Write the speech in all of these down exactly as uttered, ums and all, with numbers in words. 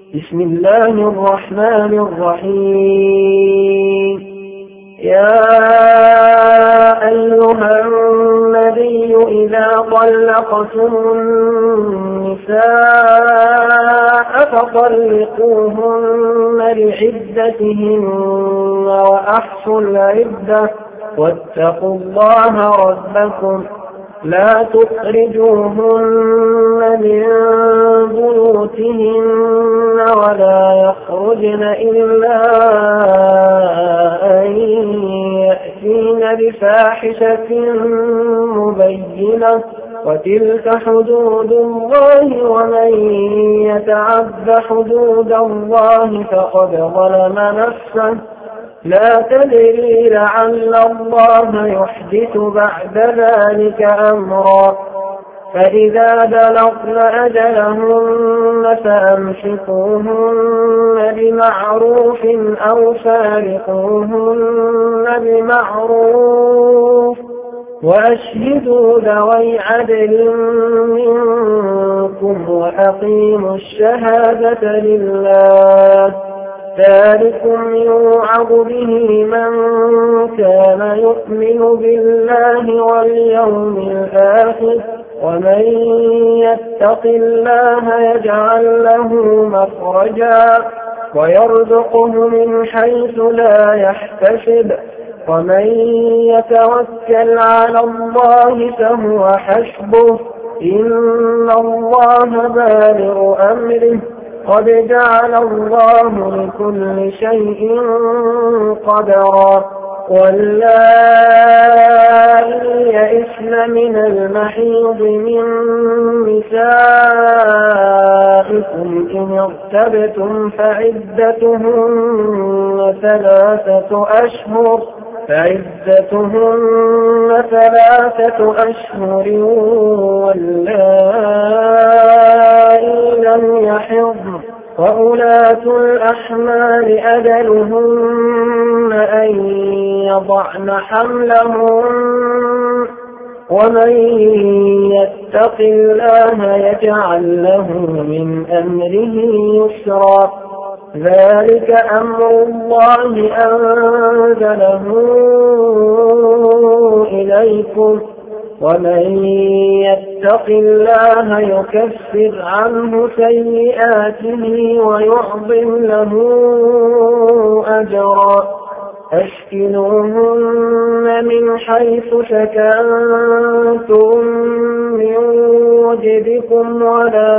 بسم الله الرحمن الرحيم. يا أيها النبي إذا طلقتم النساء فطلقوهن لعدتهن وأحصوا العدة واتقوا الله ربكم لا تخرجوهن من بيوتهن ولا يخرجن إلا أن يأتين بفاحشة مبينة وتلك حدود الله ومن يتعد حدود الله فقد ظلم نفسه لا تدري لعل الله يحدث بعد ذلك أمرا فإذا بلغن أجلهن فأمسكوهن بمعروف أو فارقوهن بمعروف وأشهدوا ذوي عدل منكم وأقيموا الشهادة لله ذلكم يوعظ به من كان يؤمن بالله واليوم الآخر ومن يتق الله يجعل له مخرجا ويرزقه من حيث لا يحتسب ومن يتوكل على الله فهو حسبه إن الله بالغ أمره قد جعل الله لكل شيء قدرا واللائي يئسن من المحيض من نسائكم إن ارتبتم فعدتهن ثلاثة أشهر فعدتهن ثلاثة أشهر واللائي لم يحضن وأولاة الأحمال أجلهن أن يضعن حملهن ومن يتق الله يجعل له من أمره يسرا ذلك أمر الله أنزله إليكم ومن يتق الله يكفر عنه سيئاته ويعظم له أجرا أسكنوهن من حيث سكنتم من وجدكم ولا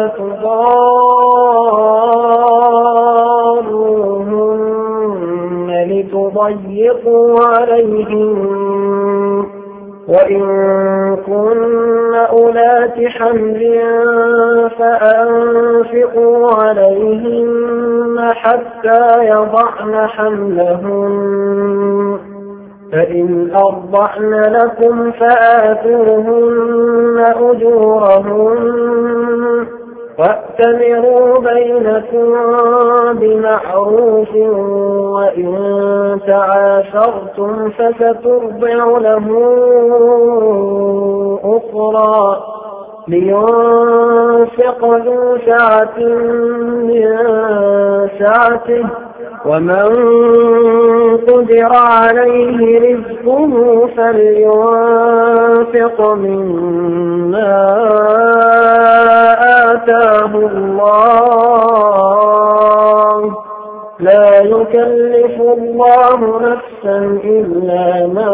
تضاروهن لتضيقوا عليهم وإن كن أولات حمل فأنفقوا عليهن حتى يضعن حملهن فإن أرضعن لكم فآتوهن أجورهن وأتمروا بينكم بمعروف وإن تعاشرتم فسترضع له أخرى لينفق ذو سعة من سعته ومن قدر عليه رزقه فلينفق مما آتاه الله لا يكلف الله نفسا إلا ما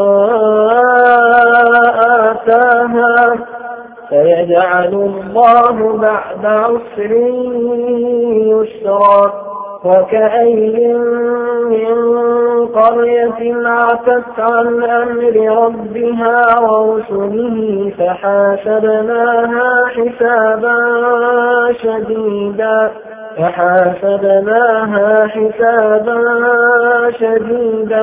آتاها سيجعل الله بعد عسر يسرا وكأي من قرية عتت عن أمر ربها ورسله فحاسبناها حسابا شديدا فحاسبناها حسابا شديدا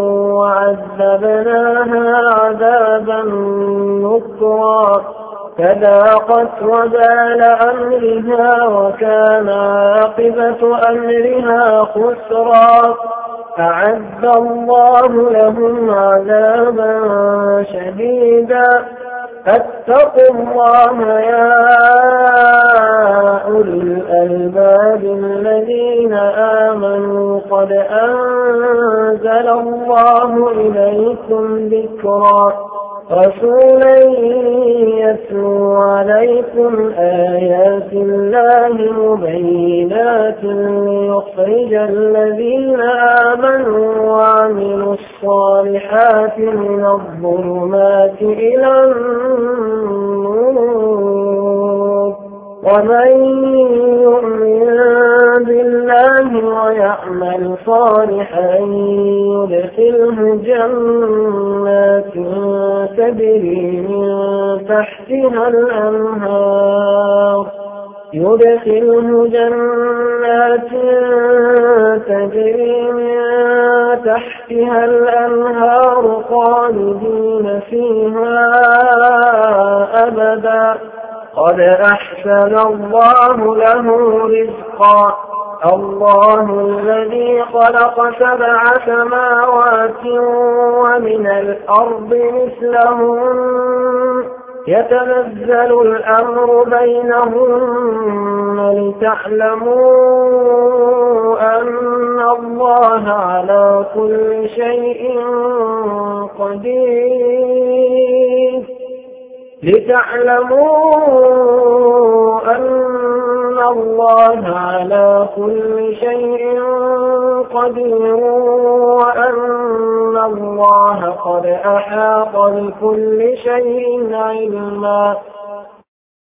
وعذبناها عذابا نكرا فذاقت وبال أمرها وكان عاقبة أمرها خسرا أعد الله لهم عذابا شديدا فاتقوا الله يا أولي الألباب الذين قد أنزل الله إليكم ذكرا رسولا يتلو عليكم آيات الله مبينات ليخرج الذين آمنوا وعملوا الصالحات من الظلمات إلى النور ومن يؤمن بالله ويعمل صالحا يدخله جنات تجري من تحتها الأنهار يدخله جنات تجري من تحتها الأنهار خالدين فيها أبدا قد أحسن الله له رزقا الله الذي خلق سبع سماوات ومن الأرض مثلهن يتنزل الأمر بينهن لتعلموا أن الله على كل شيء قدير لتعلموا أن الله على كل شيء قدير وأن الله قد أحاط بكل شيء علما